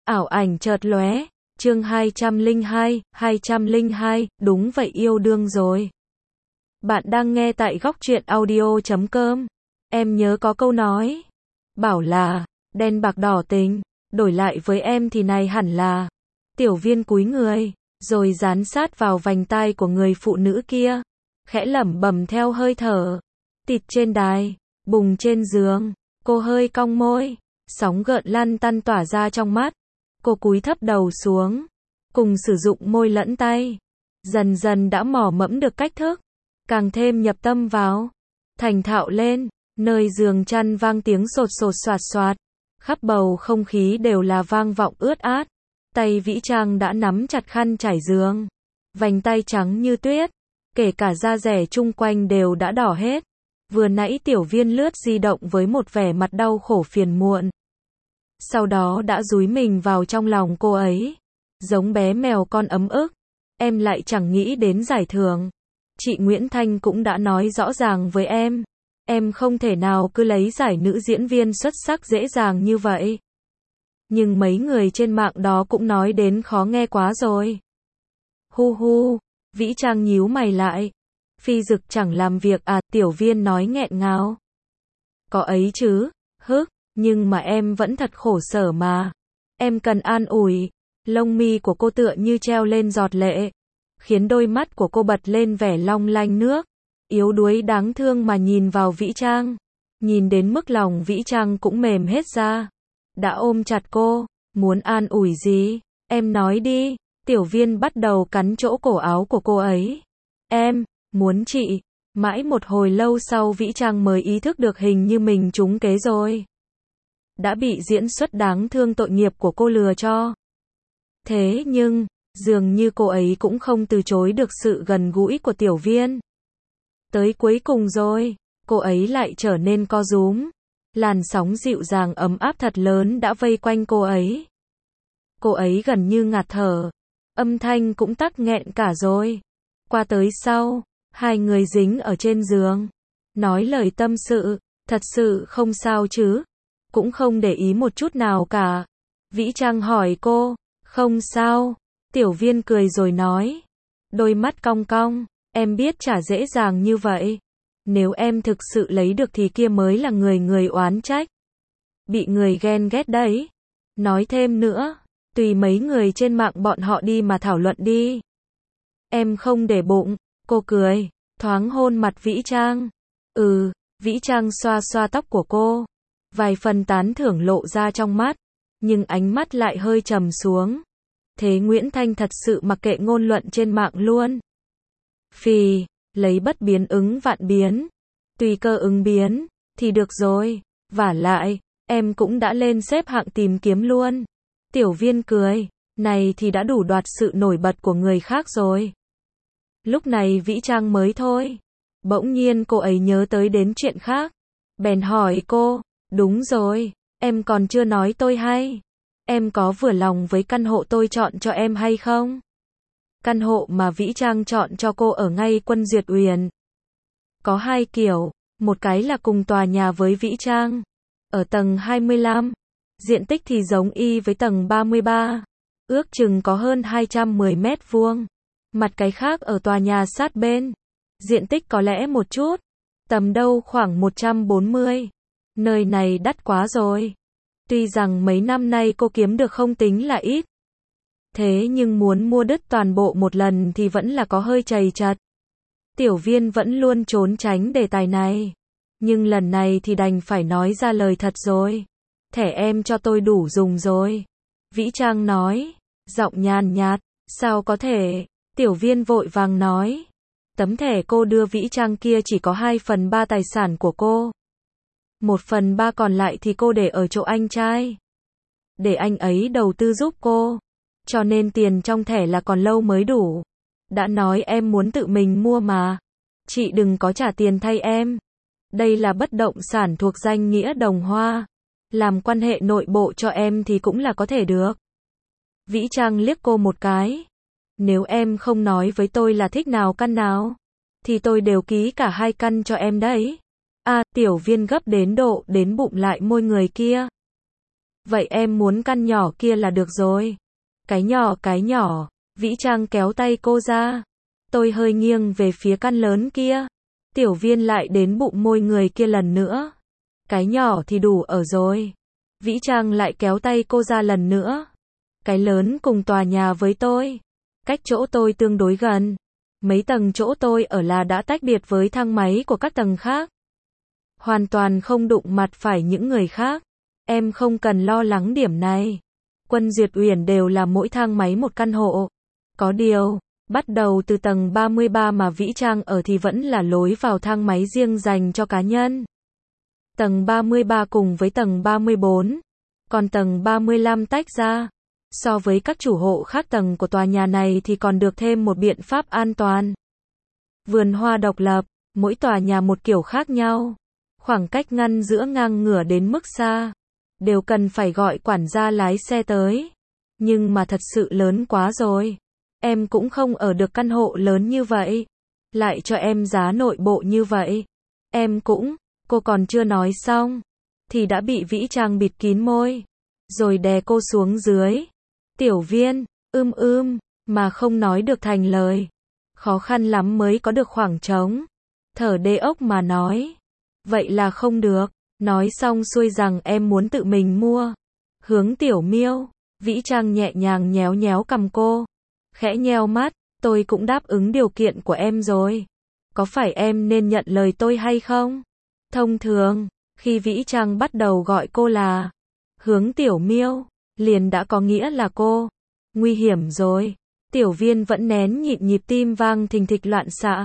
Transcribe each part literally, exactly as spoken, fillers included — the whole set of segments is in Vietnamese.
Ảo ảnh chợt lóe, chương hai trăm lẻ hai, hai trăm lẻ hai, đúng vậy yêu đương rồi. Bạn đang nghe tại góc truyện audio chấm com. Em nhớ có câu nói, bảo là, đen bạc đỏ tình, đổi lại với em thì này hẳn là. Tiểu Viên cúi người, rồi dán sát vào vành tai của người phụ nữ kia, khẽ lẩm bẩm theo hơi thở. Tịt trên đài, bùng trên giường, cô hơi cong môi, sóng gợn lăn tăn tỏa ra trong mắt. Cô cúi thấp đầu xuống, cùng sử dụng môi lẫn tay, dần dần đã mò mẫm được cách thức, càng thêm nhập tâm vào, thành thạo lên, nơi giường chăn vang tiếng sột sột soạt soạt, khắp bầu không khí đều là vang vọng ướt át, tay Vĩ Trang đã nắm chặt khăn trải giường, vành tay trắng như tuyết, kể cả da dẻ chung quanh đều đã đỏ hết, vừa nãy Tiểu Viên lướt di động với một vẻ mặt đau khổ phiền muộn. Sau đó đã dúi mình vào trong lòng cô ấy, giống bé mèo con ấm ức, em lại chẳng nghĩ đến giải thưởng. Chị Nguyễn Thanh cũng đã nói rõ ràng với em, em không thể nào cứ lấy giải nữ diễn viên xuất sắc dễ dàng như vậy. Nhưng mấy người trên mạng đó cũng nói đến khó nghe quá rồi. Hu hu, Vĩ Trang nhíu mày lại. Phi Dực chẳng làm việc à, Tiểu Viên nói nghẹn ngào. Có ấy chứ, hức. Nhưng mà em vẫn thật khổ sở mà. Em cần an ủi. Lông mi của cô tựa như treo lên giọt lệ, khiến đôi mắt của cô bật lên vẻ long lanh nước, yếu đuối đáng thương mà nhìn vào Vĩ Trang. Nhìn đến mức lòng Vĩ Trang cũng mềm hết ra. Đã ôm chặt cô, muốn an ủi gì? Em nói đi. Tiểu Viên bắt đầu cắn chỗ cổ áo của cô ấy. Em, muốn chị. Mãi một hồi lâu sau Vĩ Trang mới ý thức được hình như mình trúng kế rồi. Đã bị diễn xuất đáng thương tội nghiệp của cô lừa cho. Thế nhưng, dường như cô ấy cũng không từ chối được sự gần gũi của Tiểu Viên. Tới cuối cùng rồi, cô ấy lại trở nên co rúm. Làn sóng dịu dàng ấm áp thật lớn đã vây quanh cô ấy. Cô ấy gần như ngạt thở. Âm thanh cũng tắc nghẹn cả rồi. Qua tới sau, hai người dính ở trên giường. Nói lời tâm sự, thật sự không sao chứ? Cũng không để ý một chút nào cả. Vĩ Trang hỏi cô, không sao. Tiểu Viên cười rồi nói, đôi mắt cong cong, em biết chả dễ dàng như vậy. Nếu em thực sự lấy được thì kia mới là người người oán trách. Bị người ghen ghét đấy. Nói thêm nữa, tùy mấy người trên mạng bọn họ đi mà thảo luận đi. Em không để bụng, cô cười, thoáng hôn mặt Vĩ Trang. Ừ, Vĩ Trang xoa xoa tóc của cô. Vài phần tán thưởng lộ ra trong mắt, nhưng ánh mắt lại hơi trầm xuống. Thế Nguyễn Thanh thật sự mặc kệ ngôn luận trên mạng luôn. Phì, lấy bất biến ứng vạn biến, tùy cơ ứng biến, thì được rồi. Vả lại, em cũng đã lên xếp hạng tìm kiếm luôn. Tiểu Viên cười, này thì đã đủ đoạt sự nổi bật của người khác rồi. Lúc này Vĩ Trang mới thôi. Bỗng nhiên cô ấy nhớ tới đến chuyện khác. Bèn hỏi cô, đúng rồi, em còn chưa nói tôi hay. Em có vừa lòng với căn hộ tôi chọn cho em hay không? Căn hộ mà Vĩ Trang chọn cho cô ở ngay Quân Duyệt Uyển. Có hai kiểu, một cái là cùng tòa nhà với Vĩ Trang, ở tầng hai mươi lăm, diện tích thì giống y với tầng ba mươi ba, ước chừng có hơn hai trăm mười mét vuông. Mặt cái khác ở tòa nhà sát bên, diện tích có lẽ một chút, tầm đâu khoảng một trăm bốn mươi. Nơi này đắt quá rồi. Tuy rằng mấy năm nay cô kiếm được không tính là ít. Thế nhưng muốn mua đứt toàn bộ một lần thì vẫn là có hơi chầy chật. Tiểu Viên vẫn luôn trốn tránh đề tài này. Nhưng lần này thì đành phải nói ra lời thật rồi. Thẻ em cho tôi đủ dùng rồi. Vĩ Trang nói, giọng nhàn nhạt, sao có thể? Tiểu Viên vội vàng nói, tấm thẻ cô đưa Vĩ Trang kia chỉ có hai phần ba tài sản của cô. Một phần ba còn lại thì cô để ở chỗ anh trai. Để anh ấy đầu tư giúp cô. Cho nên tiền trong thẻ là còn lâu mới đủ. Đã nói em muốn tự mình mua mà. Chị đừng có trả tiền thay em. Đây là bất động sản thuộc danh nghĩa Đồng Hoa. Làm quan hệ nội bộ cho em thì cũng là có thể được. Vĩ Trang liếc cô một cái. Nếu em không nói với tôi là thích nào căn nào, thì tôi đều ký cả hai căn cho em đấy. À, Tiểu Viên gấp đến độ đến bụng lại môi người kia. Vậy em muốn căn nhỏ kia là được rồi. Cái nhỏ cái nhỏ, Vĩ Trang kéo tay cô ra. Tôi hơi nghiêng về phía căn lớn kia. Tiểu Viên lại đến bụng môi người kia lần nữa. Cái nhỏ thì đủ ở rồi. Vĩ Trang lại kéo tay cô ra lần nữa. Cái lớn cùng tòa nhà với tôi. Cách chỗ tôi tương đối gần. Mấy tầng chỗ tôi ở là đã tách biệt với thang máy của các tầng khác. Hoàn toàn không đụng mặt phải những người khác. Em không cần lo lắng điểm này. Quân Duyệt Uyển đều là mỗi thang máy một căn hộ. Có điều, bắt đầu từ tầng ba mươi ba mà Vĩ Trang ở thì vẫn là lối vào thang máy riêng dành cho cá nhân. Tầng ba mươi ba cùng với tầng ba mươi bốn, còn tầng ba mươi lăm tách ra. So với các chủ hộ khác tầng của tòa nhà này thì còn được thêm một biện pháp an toàn. Vườn hoa độc lập, mỗi tòa nhà một kiểu khác nhau. Khoảng cách ngăn giữa ngang ngửa đến mức xa. Đều cần phải gọi quản gia lái xe tới. Nhưng mà thật sự lớn quá rồi. Em cũng không ở được căn hộ lớn như vậy. Lại cho em giá nội bộ như vậy. Em cũng, cô còn chưa nói xong. Thì đã bị Vĩ Trang bịt kín môi. Rồi đè cô xuống dưới. Tiểu Viên, ưm ưm, mà không nói được thành lời. Khó khăn lắm mới có được khoảng trống. Thở đê ốc mà nói. Vậy là không được. Nói xong xuôi rằng em muốn tự mình mua. Hướng Tiểu Miêu, Vĩ Trang nhẹ nhàng nhéo nhéo cằm cô. Khẽ nheo mắt, tôi cũng đáp ứng điều kiện của em rồi. Có phải em nên nhận lời tôi hay không? Thông thường, khi Vĩ Trang bắt đầu gọi cô là Hướng Tiểu Miêu, liền đã có nghĩa là cô. Nguy hiểm rồi. Tiểu Viên vẫn nén nhịn nhịp tim vang thình thịch loạn xạ.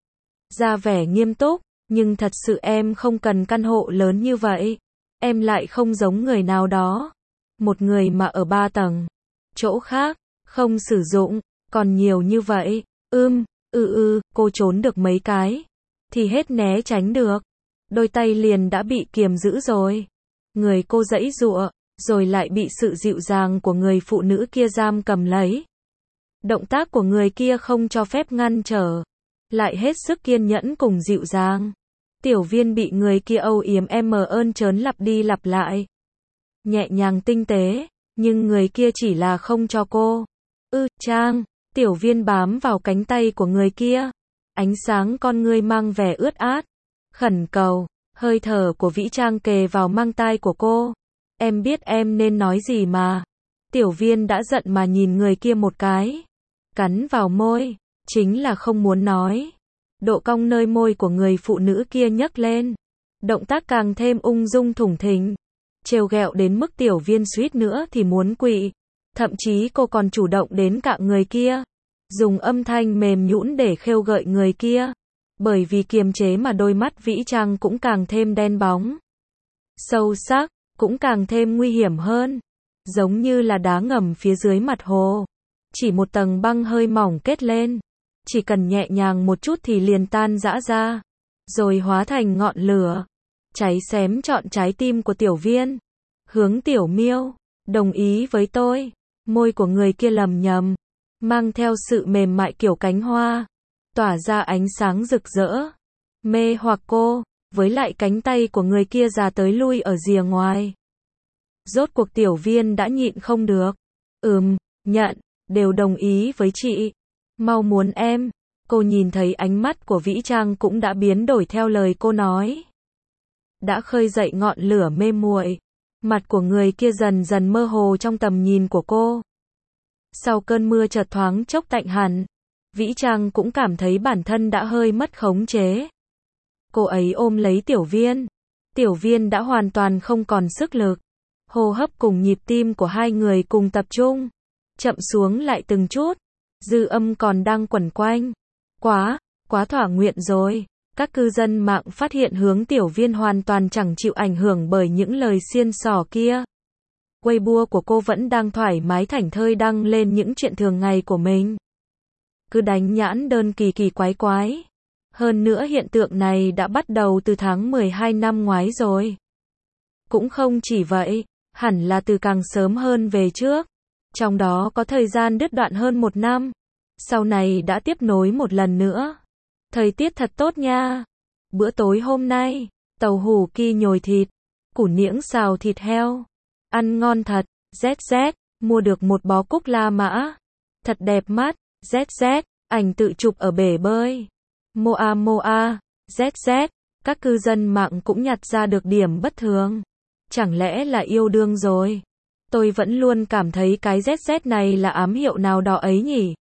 Ra vẻ nghiêm túc, nhưng thật sự em không cần căn hộ lớn như vậy. Em lại không giống người nào đó. Một người mà ở ba tầng. Chỗ khác, không sử dụng, còn nhiều như vậy. Ưm, ư ư, cô trốn được mấy cái. Thì hết né tránh được. Đôi tay liền đã bị kiềm giữ rồi. Người cô giãy giụa, rồi lại bị sự dịu dàng của người phụ nữ kia giam cầm lấy. Động tác của người kia không cho phép ngăn trở. Lại hết sức kiên nhẫn cùng dịu dàng. Tiểu Viên bị người kia âu yếm em ơn trớn lặp đi lặp lại. Nhẹ nhàng tinh tế, nhưng người kia chỉ là không cho cô. Ư, Trang, Tiểu Viên bám vào cánh tay của người kia. Ánh sáng con ngươi mang vẻ ướt át. Khẩn cầu, hơi thở của Vĩ Trang kề vào mang tai của cô. Em biết em nên nói gì mà. Tiểu Viên đã giận mà nhìn người kia một cái. Cắn vào môi, chính là không muốn nói. Độ cong nơi môi của người phụ nữ kia nhấc lên. Động tác càng thêm ung dung thủng thình. Trêu ghẹo đến mức Tiểu Viên suýt nữa thì muốn quỵ. Thậm chí cô còn chủ động đến cạnh người kia. Dùng âm thanh mềm nhũn để khêu gợi người kia. Bởi vì kiềm chế mà đôi mắt Vĩ Trang cũng càng thêm đen bóng. Sâu sắc, cũng càng thêm nguy hiểm hơn. Giống như là đá ngầm phía dưới mặt hồ. Chỉ một tầng băng hơi mỏng kết lên. Chỉ cần nhẹ nhàng một chút thì liền tan rã ra. Rồi hóa thành ngọn lửa. Cháy xém trọn trái tim của Tiểu Viên. Hướng Tiểu Miêu, đồng ý với tôi. Môi của người kia lầm nhầm. Mang theo sự mềm mại kiểu cánh hoa. Tỏa ra ánh sáng rực rỡ. Mê hoặc cô. Với lại cánh tay của người kia già tới lui ở rìa ngoài. Rốt cuộc Tiểu Viên đã nhịn không được. Ừm, nhận, đều đồng ý với chị. Mau muốn em. Cô nhìn thấy ánh mắt của Vĩ Trang cũng đã biến đổi theo lời cô nói. Đã khơi dậy ngọn lửa mê muội. Mặt của người kia dần dần mơ hồ trong tầm nhìn của cô. Sau cơn mưa chợt thoáng chốc tạnh hẳn, Vĩ Trang cũng cảm thấy bản thân đã hơi mất khống chế. Cô ấy ôm lấy Tiểu Viên. Tiểu Viên đã hoàn toàn không còn sức lực. Hô hấp cùng nhịp tim của hai người cùng tập trung. Chậm xuống lại từng chút. Dư âm còn đang quẩn quanh. Quá, quá thỏa nguyện rồi. Các cư dân mạng phát hiện Hướng Tiểu Viên hoàn toàn chẳng chịu ảnh hưởng bởi những lời xiên xỏ kia. Weibo của cô vẫn đang thoải mái thảnh thơi đăng lên những chuyện thường ngày của mình. Cứ đánh nhãn đơn kỳ kỳ quái quái. Hơn nữa hiện tượng này đã bắt đầu từ tháng mười hai năm ngoái rồi. Cũng không chỉ vậy, hẳn là từ càng sớm hơn về trước. Trong đó có thời gian đứt đoạn hơn một năm. Sau này đã tiếp nối một lần nữa. Thời tiết thật tốt nha. Bữa tối hôm nay, tàu hủ ki nhồi thịt, củ niễng xào thịt heo, ăn ngon thật, zét zét, mua được một bó cúc La Mã. Thật đẹp mắt, zét zét, ảnh tự chụp ở bể bơi. Moa moa, zét zét, các cư dân mạng cũng nhặt ra được điểm bất thường. Chẳng lẽ là yêu đương rồi? Tôi vẫn luôn cảm thấy cái zét zét này là ám hiệu nào đó ấy nhỉ?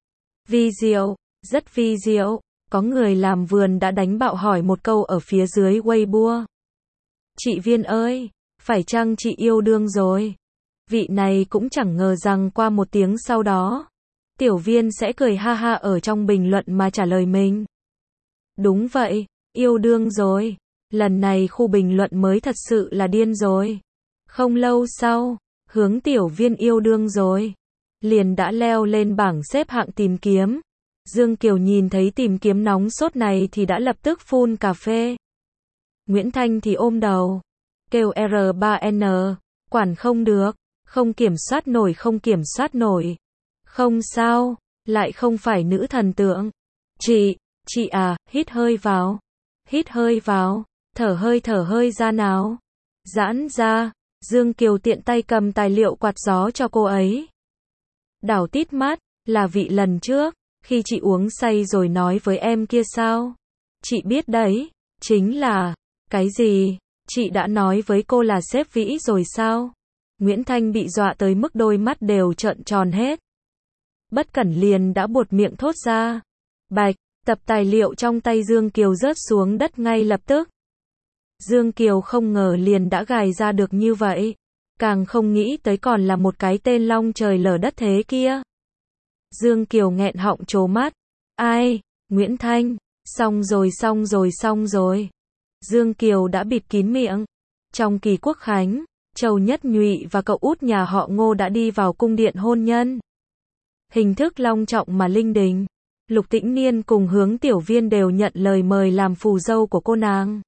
Vi diệu, rất vi diệu. Có người làm vườn đã đánh bạo hỏi một câu ở phía dưới Weibo. Chị Viên ơi, phải chăng chị yêu đương rồi? Vị này cũng chẳng ngờ rằng qua một tiếng sau đó, Tiểu Viên sẽ cười ha ha ở trong bình luận mà trả lời mình. Đúng vậy, yêu đương rồi. Lần này khu bình luận mới thật sự là điên rồi. Không lâu sau, Hướng Tiểu Viên yêu đương rồi, liền đã leo lên bảng xếp hạng tìm kiếm. Dương Kiều nhìn thấy tìm kiếm nóng sốt này thì đã lập tức phun cà phê. Nguyễn Thanh thì ôm đầu, kêu R ba N, quản không được, không kiểm soát nổi không kiểm soát nổi. Không sao, lại không phải nữ thần tượng. Chị, chị à, hít hơi vào, hít hơi vào, thở hơi thở hơi ra nào. Giãn ra, Dương Kiều tiện tay cầm tài liệu quạt gió cho cô ấy. Đảo tít mắt, là vị lần trước, khi chị uống say rồi nói với em kia sao? Chị biết đấy, chính là, cái gì? Chị đã nói với cô là sếp Vĩ rồi sao? Nguyễn Thanh bị dọa tới mức đôi mắt đều trợn tròn hết. Bất cẩn liền đã buột miệng thốt ra. Bạch, tập tài liệu trong tay Dương Kiều rớt xuống đất ngay lập tức. Dương Kiều không ngờ liền đã gài ra được như vậy. Càng không nghĩ tới còn là một cái tên long trời lở đất thế kia. Dương Kiều nghẹn họng trố mắt. Ai? Nguyễn Thanh. Xong rồi xong rồi xong rồi. Dương Kiều đã bịt kín miệng. Trong kỳ quốc khánh, Châu Nhất Nhụy và cậu út nhà họ Ngô đã đi vào cung điện hôn nhân. Hình thức long trọng mà linh đình. Lục Tĩnh Niên cùng Hướng Tiểu Viên đều nhận lời mời làm phù dâu của cô nàng.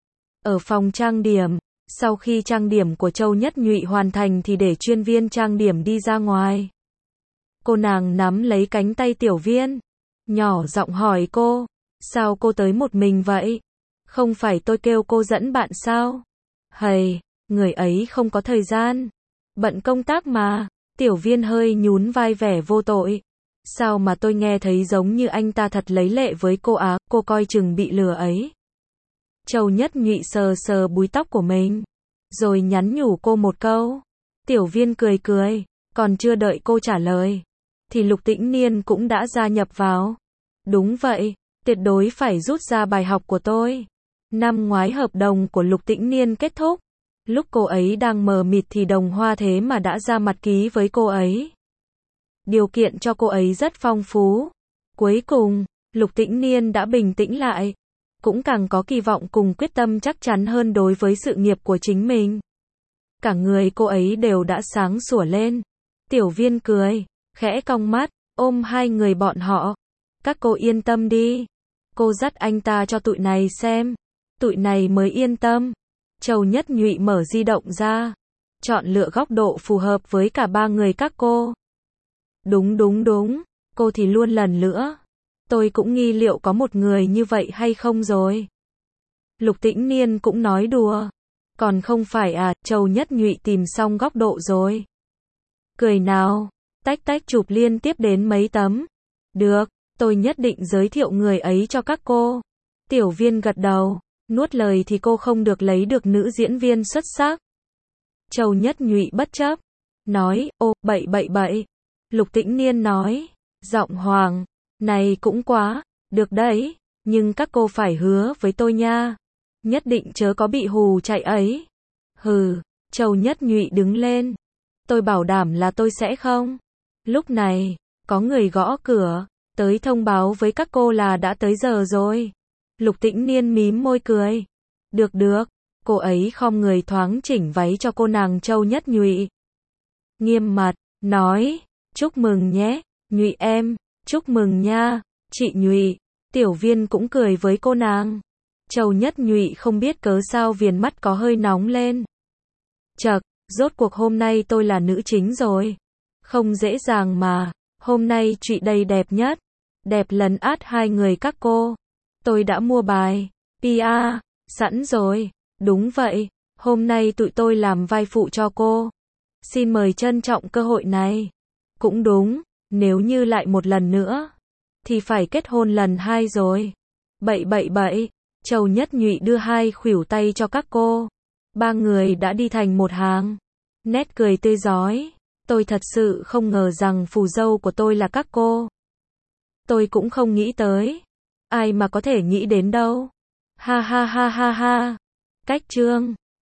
Ở phòng trang điểm, sau khi trang điểm của Châu Nhất Nhụy hoàn thành thì để chuyên viên trang điểm đi ra ngoài. Cô nàng nắm lấy cánh tay Tiểu Viên, nhỏ giọng hỏi cô, sao cô tới một mình vậy? Không phải tôi kêu cô dẫn bạn sao? Hầy, người ấy không có thời gian, bận công tác mà. Tiểu Viên hơi nhún vai vẻ vô tội. Sao mà tôi nghe thấy giống như anh ta thật lấy lệ với cô á, cô coi chừng bị lừa ấy. Châu Nhất Nhụy sờ sờ búi tóc của mình, rồi nhắn nhủ cô một câu. Tiểu Viên cười cười, còn chưa đợi cô trả lời, thì Lục Tĩnh Niên cũng đã gia nhập vào. Đúng vậy, tuyệt đối phải rút ra bài học của tôi. Năm ngoái hợp đồng của Lục Tĩnh Niên kết thúc. Lúc cô ấy đang mờ mịt thì Đồng Hoa thế mà đã ra mặt ký với cô ấy. Điều kiện cho cô ấy rất phong phú. Cuối cùng, Lục Tĩnh Niên đã bình tĩnh lại. Cũng càng có kỳ vọng cùng quyết tâm chắc chắn hơn đối với sự nghiệp của chính mình. Cả người cô ấy đều đã sáng sủa lên. Tiểu Viên cười, khẽ cong mắt, ôm hai người bọn họ. Các cô yên tâm đi. Cô dắt anh ta cho tụi này xem. Tụi này mới yên tâm. Châu Nhất Nhụy mở di động ra, chọn lựa góc độ phù hợp với cả ba người các cô. Đúng đúng đúng, cô thì luôn lần nữa. Tôi cũng nghi liệu có một người như vậy hay không rồi. Lục Tĩnh Niên cũng nói đùa. Còn không phải à, Châu Nhất Nhụy tìm xong góc độ rồi. Cười nào, tách tách chụp liên tiếp đến mấy tấm. Được, tôi nhất định giới thiệu người ấy cho các cô. Tiểu Viên gật đầu. Nuốt lời thì cô không được lấy được nữ diễn viên xuất sắc. Châu Nhất Nhụy bất chấp, nói, ô, bậy bậy bậy. Lục Tĩnh Niên nói, giọng hoàng, này cũng quá, được đấy, nhưng các cô phải hứa với tôi nha. Nhất định chớ có bị hù chạy ấy. Hừ, Châu Nhất Nhụy đứng lên. Tôi bảo đảm là tôi sẽ không. Lúc này, có người gõ cửa, tới thông báo với các cô là đã tới giờ rồi. Lục Tĩnh Niên mím môi cười. Được được, cô ấy khom người thoáng chỉnh váy cho cô nàng Châu Nhất Nhụy. Nghiêm mặt, nói, chúc mừng nhé, Nhụy em, chúc mừng nha, chị Nhụy. Tiểu Viên cũng cười với cô nàng. Châu Nhất Nhụy không biết cớ sao viền mắt có hơi nóng lên. Chậc, rốt cuộc hôm nay tôi là nữ chính rồi. Không dễ dàng mà, hôm nay chị đây đẹp nhất. Đẹp lấn át hai người các cô. Tôi đã mua bài pê e rờ, sẵn rồi. Đúng vậy, Hôm nay tụi tôi làm vai phụ cho cô. Xin mời trân trọng cơ hội này. Cũng đúng, nếu như lại một lần nữa, thì phải kết hôn lần hai rồi. Bậy bậy bậy, Châu Nhất Nhụy đưa hai khuỷu tay cho các cô. Ba người đã đi thành một hàng. Nét cười tươi rói. Tôi thật sự không ngờ rằng phù dâu của tôi là các cô. Tôi cũng không nghĩ tới. Ai mà có thể nghĩ đến đâu. Ha ha ha ha ha. Cách chương